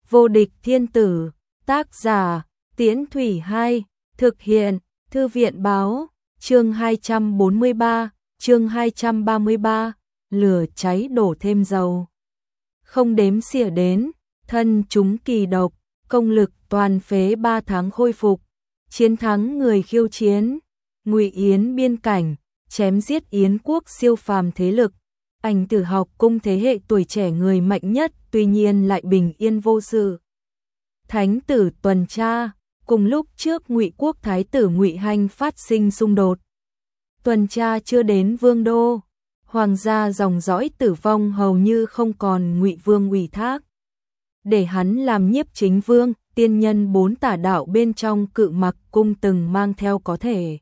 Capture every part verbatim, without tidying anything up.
Vô địch thiên tử, tác giả, Tiễn Thủy hai, thực hiện, Thư viện báo, chương hai trăm bốn mươi ba, chương hai trăm ba mươi ba, lửa cháy đổ thêm dầu. Không đếm xỉa đến, thân chúng kỳ độc, công lực toàn phế ba tháng khôi phục, chiến thắng người khiêu chiến, Ngụy Yến biên cảnh, chém giết Yến quốc siêu phàm thế lực. Ảnh Tử học cung thế hệ tuổi trẻ người mạnh nhất, tuy nhiên lại bình yên vô sự. Thánh tử tuần tra, cùng lúc trước Ngụy quốc thái tử Ngụy Hanh phát sinh xung đột. Tuần tra chưa đến vương đô, hoàng gia dòng dõi tử vong hầu như không còn Ngụy vương ủy thác. Để hắn làm nhiếp chính vương, tiên nhân bốn tả đạo bên trong Cự Mặc cung từng mang theo có thể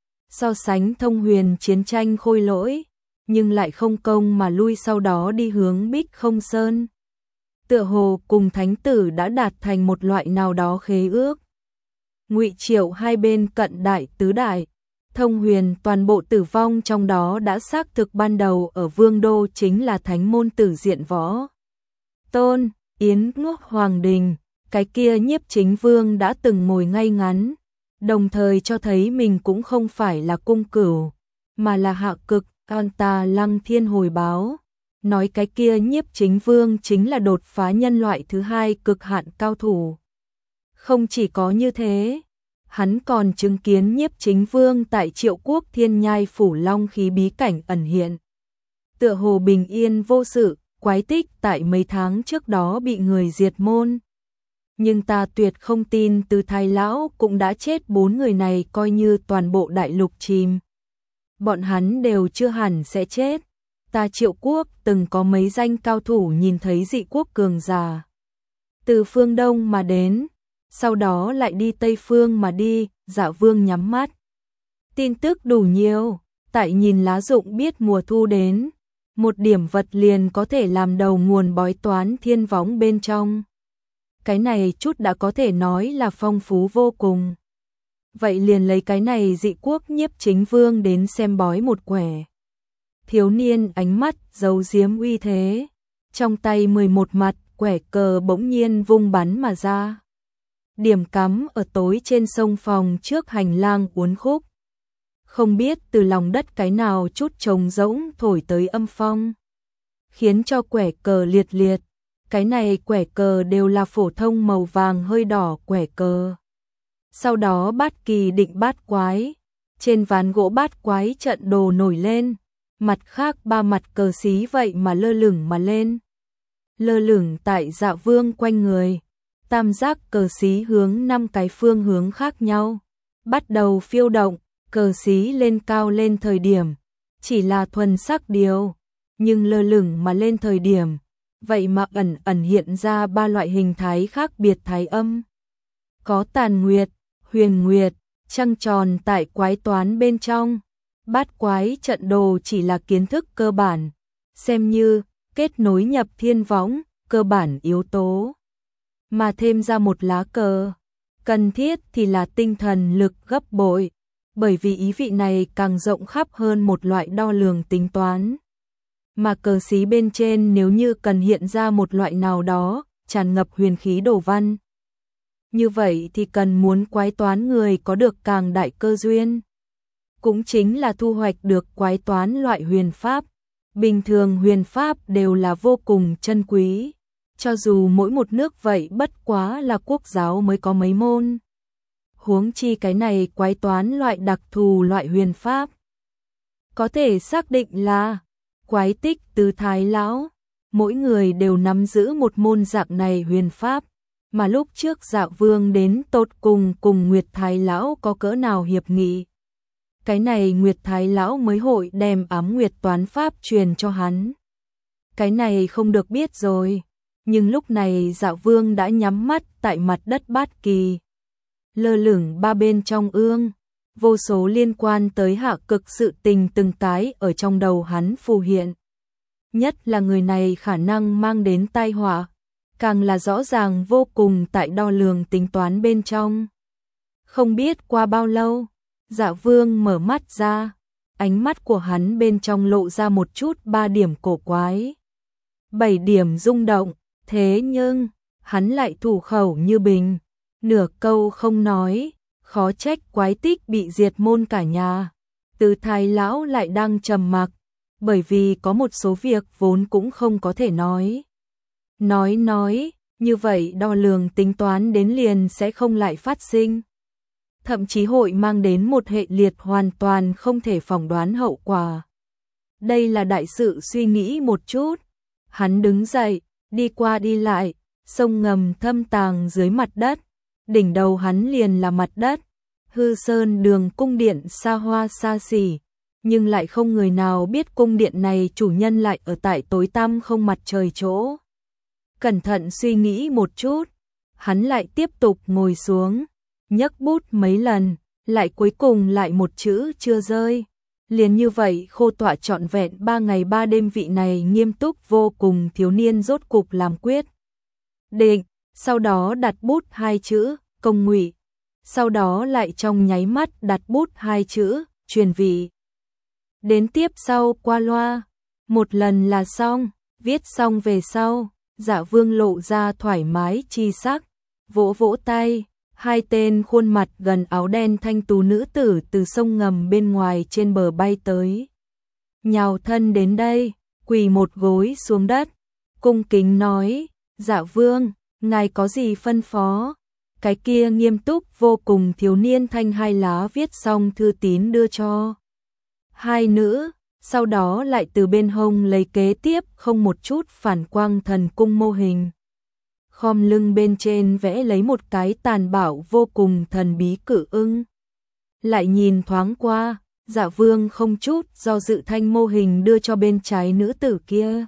so sánh thông huyền chiến tranh khôi lỗi, nhưng lại không công mà lui, sau đó đi hướng Bích Không Sơn. Tựa hồ cùng thánh tử đã đạt thành một loại nào đó khế ước. Ngụy Triệu hai bên cận đại tứ đại, thông huyền toàn bộ tử vong, trong đó đã xác thực ban đầu ở vương đô chính là thánh môn tử Diện Võ Tôn, Yến Ngốc Hoàng Đình, cái kia nhiếp chính vương đã từng ngồi ngay ngắn, đồng thời cho thấy mình cũng không phải là cung cửu, mà là hạ cực. An ta Lăng Thiên hồi báo, nói cái kia nhiếp chính vương chính là đột phá nhân loại thứ hai cực hạn cao thủ. Không chỉ có như thế, hắn còn chứng kiến nhiếp chính vương tại Triệu quốc Thiên Nhai phủ long khí bí cảnh ẩn hiện. Tựa hồ bình yên vô sự, quái tích tại mấy tháng trước đó bị người diệt môn. Nhưng ta tuyệt không tin Từ Thái lão cũng đã chết, bốn người này coi như toàn bộ đại lục chìm, bọn hắn đều chưa hẳn sẽ chết. Ta Triệu quốc từng có mấy danh cao thủ nhìn thấy dị quốc cường giả từ phương Đông mà đến, sau đó lại đi Tây phương mà đi. Dạ Vương nhắm mắt. Tin tức đủ nhiều, tại nhìn lá rụng biết mùa thu đến, một điểm vật liền có thể làm đầu nguồn bói toán thiên võng bên trong. Cái này chút đã có thể nói là phong phú vô cùng. Vậy liền lấy cái này dị quốc nhiếp chính vương đến xem bói một quẻ. Thiếu niên ánh mắt giấu giếm uy thế, trong tay mười một mặt quẻ cờ bỗng nhiên vung bắn mà ra. Điểm cắm ở tối trên sông phòng trước hành lang uốn khúc. Không biết từ lòng đất cái nào chút trống rỗng thổi tới âm phong, khiến cho quẻ cờ liệt liệt. Cái này quẻ cờ đều là phổ thông màu vàng hơi đỏ quẻ cờ. Sau đó bát kỳ định bát quái, trên ván gỗ bát quái trận đồ nổi lên, mặt khác ba mặt cờ xí vậy mà lơ lửng mà lên. Lơ lửng tại Dạ Vương quanh người, tam giác cờ xí hướng năm cái phương hướng khác nhau, bắt đầu phiêu động. Cờ xí lên cao lên thời điểm, chỉ là thuần sắc điều, nhưng lơ lửng mà lên thời điểm, vậy mà ẩn ẩn hiện ra ba loại hình thái khác biệt thái âm. Có tàn nguyệt, huyền nguyệt, trăng tròn tại quái toán bên trong. Bát quái trận đồ chỉ là kiến thức cơ bản, xem như kết nối nhập thiên võng, cơ bản yếu tố. Mà thêm ra một lá cờ, cần thiết thì là tinh thần lực gấp bội, bởi vì ý vị này càng rộng khắp hơn một loại đo lường tính toán. Mà cờ xí bên trên nếu như cần hiện ra một loại nào đó, tràn ngập huyền khí đồ văn, như vậy thì cần muốn quái toán người có được càng đại cơ duyên, cũng chính là thu hoạch được quái toán loại huyền pháp. Bình thường huyền pháp đều là vô cùng chân quý, cho dù mỗi một nước vậy bất quá là quốc giáo mới có mấy môn. Huống chi cái này quái toán loại đặc thù loại huyền pháp, có thể xác định là quái tích Từ Thái lão, mỗi người đều nắm giữ một môn dạng này huyền pháp. Mà lúc trước Dạ Vương đến tột cùng cùng Nguyệt Thái lão có cỡ nào hiệp nghị, cái này Nguyệt Thái lão mới hội đem ám nguyệt toán pháp truyền cho hắn. Cái này không được biết rồi, nhưng lúc này Dạ Vương đã nhắm mắt tại mặt đất bát kỳ, lơ lửng ba bên trong ương, vô số liên quan tới hạ cực sự tình từng cái ở trong đầu hắn phù hiện. Nhất là người này khả năng mang đến tai họa, càng là rõ ràng vô cùng tại đo lường tính toán bên trong. Không biết qua bao lâu, Dạ Vương mở mắt ra, ánh mắt của hắn bên trong lộ ra một chút ba điểm cổ quái, bảy điểm rung động, thế nhưng hắn lại thủ khẩu như bình, nửa câu không nói, khó trách Quái Tích bị diệt môn cả nhà. Từ Thái lão lại đang trầm mặc, bởi vì có một số việc vốn cũng không có thể nói. Nói nói, như vậy đo lường tính toán đến liền sẽ không lại phát sinh. Thậm chí hội mang đến một hệ liệt hoàn toàn không thể phỏng đoán hậu quả. Đây là đại sự suy nghĩ một chút. Hắn đứng dậy, đi qua đi lại, sông ngầm thâm tàng dưới mặt đất. Đỉnh đầu hắn liền là mặt đất. Hư Sơn Đường cung điện xa hoa xa xỉ, nhưng lại không người nào biết cung điện này chủ nhân lại ở tại tối tăm không mặt trời chỗ. Cẩn thận suy nghĩ một chút, hắn lại tiếp tục ngồi xuống, nhấc bút mấy lần, lại cuối cùng lại một chữ chưa rơi. Liền như vậy khô tọa trọn vẹn ba ngày ba đêm, vị này nghiêm túc vô cùng thiếu niên rốt cục làm quyết định, sau đó đặt bút hai chữ, công ngụy. Sau đó lại trong nháy mắt đặt bút hai chữ, truyền vị. Đến tiếp sau qua loa, một lần là xong, viết xong về sau, Dạ Vương lộ ra thoải mái chi sắc, vỗ vỗ tay, hai tên khuôn mặt gần áo đen thanh tú nữ tử từ sông ngầm bên ngoài trên bờ bay tới. Nhào thân đến đây, quỳ một gối xuống đất, cung kính nói, Dạ Vương, ngài có gì phân phó? Cái kia nghiêm túc vô cùng thiếu niên thanh hai lá viết xong thư tín đưa cho hai nữ, sau đó lại từ bên hông lấy kế tiếp không một chút phản quang thần cung mô hình. Khom lưng bên trên vẽ lấy một cái tàn bạo vô cùng thần bí cự ưng. Lại nhìn thoáng qua, Dạ Vương không chút do dự thanh mô hình đưa cho bên trái nữ tử kia.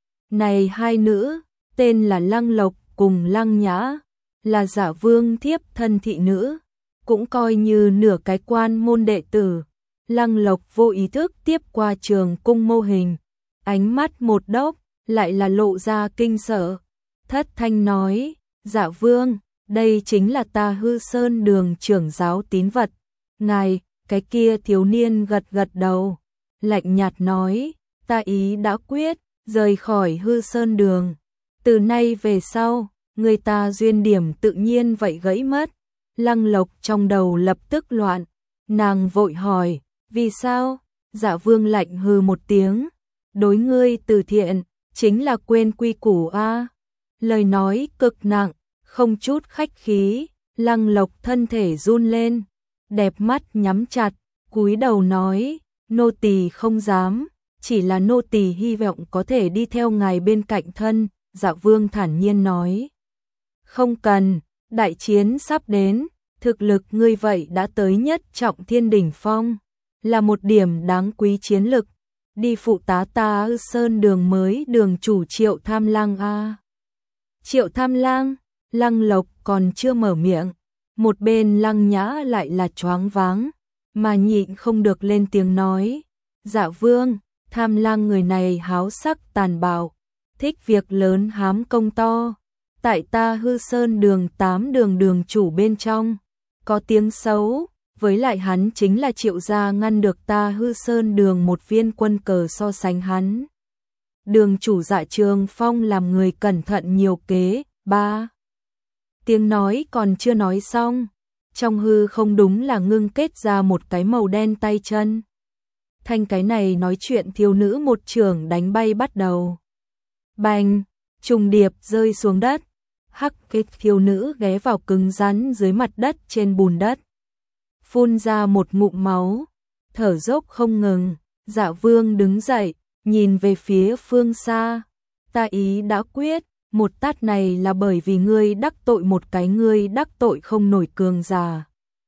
Này hai nữ, tên là Lăng Lộc cùng Lăng Nhã, là Dạ Vương thiếp thân thị nữ, cũng coi như nửa cái quan môn đệ tử. Lăng Lộc vô ý thức tiếp qua trường cung mô hình, ánh mắt một đốc, lại là lộ ra kinh sợ. Thất thanh nói, Dạ Vương, đây chính là ta Hư Sơn Đường trưởng giáo tín vật. Ngài, cái kia thiếu niên gật gật đầu, lạnh nhạt nói, ta ý đã quyết, rời khỏi Hư Sơn Đường. Từ nay về sau, người ta duyên điểm tự nhiên vậy gãy mất. Lăng Lộc trong đầu lập tức loạn, nàng vội hỏi, vì sao? Dạ Vương lạnh hừ một tiếng, đối ngươi từ thiện, chính là quên quy củ a. Lời nói cực nặng, không chút khách khí. Lăng Lộc thân thể run lên, đẹp mắt nhắm chặt, cúi đầu nói, nô tỳ không dám, chỉ là nô tỳ hy vọng có thể đi theo ngài bên cạnh thân. Dạ Vương thản nhiên nói, không cần, đại chiến sắp đến, thực lực ngươi vậy đã tới nhất trọng thiên đỉnh phong, là một điểm đáng quý chiến lực, đi phụ tá ta Hư Sơn Đường mới đường chủ Triệu Tham Lang a. Triệu Tham Lang, Lăng Lộc còn chưa mở miệng, một bên Lăng Nhã lại là choáng váng, mà nhịn không được lên tiếng nói, Dạ Vương, Tham Lang người này háo sắc tàn bạo, thích việc lớn hám công to, tại ta Hư Sơn Đường tám đường đường chủ bên trong, có tiếng xấu, với lại hắn chính là Triệu gia ngăn được ta Hư Sơn Đường một viên quân cờ so sánh hắn. Đường chủ Dạ Trường Phong làm người cẩn thận nhiều kế, ba. Tiếng nói còn chưa nói xong, trong hư không đúng là ngưng kết ra một cái màu đen tay chân. Thanh cái này nói chuyện thiếu nữ một trường đánh bay bắt đầu. Bành, trùng điệp rơi xuống đất, hắc kết thiếu nữ ghé vào cứng rắn dưới mặt đất trên bùn đất. Phun ra một ngụm máu, thở dốc không ngừng. Dạ Vương đứng dậy, nhìn về phía phương xa, ta ý đã quyết, một tát này là bởi vì ngươi đắc tội một cái ngươi đắc tội không nổi cường giả,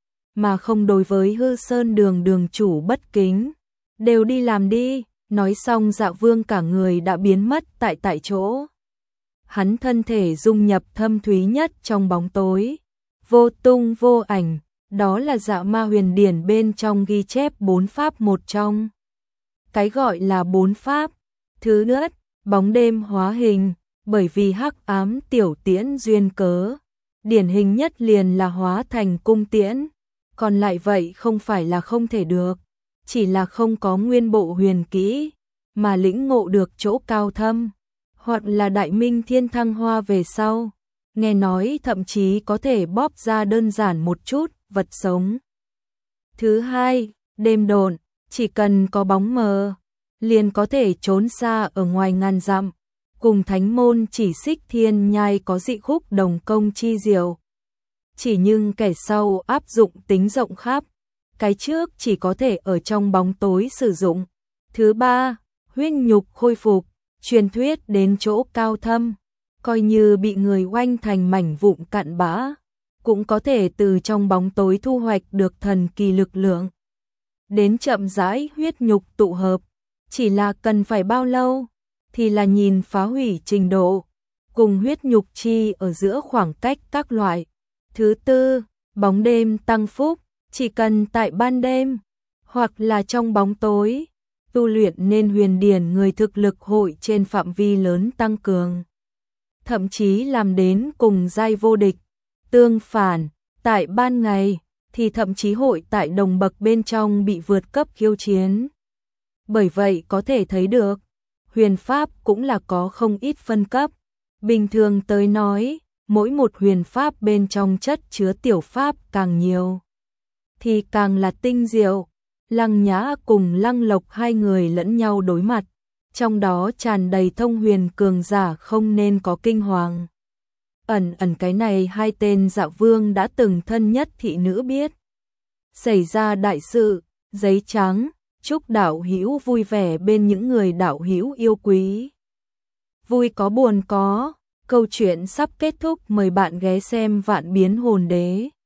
mà không đối với Hư Sơn Đường đường chủ bất kính, đều đi làm đi. Nói xong Dạ Vương cả người đã biến mất tại tại chỗ. Hắn thân thể dung nhập thâm thúy nhất trong bóng tối, vô tung vô ảnh, đó là Dạ Ma Huyền Điển bên trong ghi chép bốn pháp một trong. Cái gọi là bốn pháp, thứ nhất, bóng đêm hóa hình, bởi vì hắc ám tiểu tiễn duyên cớ, điển hình nhất liền là hóa thành cung tiễn, còn lại vậy không phải là không thể được, chỉ là không có nguyên bộ huyền kỹ, mà lĩnh ngộ được chỗ cao thâm, hoặc là đại minh thiên thăng hoa về sau, nghe nói thậm chí có thể bóp ra đơn giản một chút vật sống. Thứ hai, đêm độn, chỉ cần có bóng mờ, liền có thể trốn xa ở ngoài ngàn dặm, cùng thánh môn chỉ xích thiên nhai có dị khúc đồng công chi diệu. Chỉ nhưng kẻ sau áp dụng tính rộng khắp, cái trước chỉ có thể ở trong bóng tối sử dụng. Thứ ba, huyết nhục khôi phục, truyền thuyết đến chỗ cao thâm, coi như bị người oanh thành mảnh vụn cặn bã, cũng có thể từ trong bóng tối thu hoạch được thần kỳ lực lượng. Đến chậm rãi huyết nhục tụ hợp, chỉ là cần phải bao lâu, thì là nhìn phá hủy trình độ, cùng huyết nhục chi ở giữa khoảng cách các loại. Thứ tư, bóng đêm tăng phúc, chỉ cần tại ban đêm, hoặc là trong bóng tối, tu luyện nên huyền điển người thực lực hội trên phạm vi lớn tăng cường. Thậm chí làm đến cùng giai vô địch. Tương phản, tại ban ngày, thì thậm chí hội tại đồng bậc bên trong bị vượt cấp khiêu chiến. Bởi vậy có thể thấy được, huyền pháp cũng là có không ít phân cấp. Bình thường tới nói, mỗi một huyền pháp bên trong chất chứa tiểu pháp càng nhiều, thì càng là tinh diệu. Lăng Nhã cùng Lăng Lộc hai người lẫn nhau đối mặt, trong đó tràn đầy thông huyền cường giả không nên có kinh hoàng. Ẩn ẩn cái này hai tên dạ vương đã từng thân nhất thị nữ biết. Xảy ra đại sự, giấy trắng, chúc đạo hữu vui vẻ bên những người đạo hữu yêu quý. Vui có buồn có, câu chuyện sắp kết thúc, mời bạn ghé xem Vạn Biến Hồn Đế.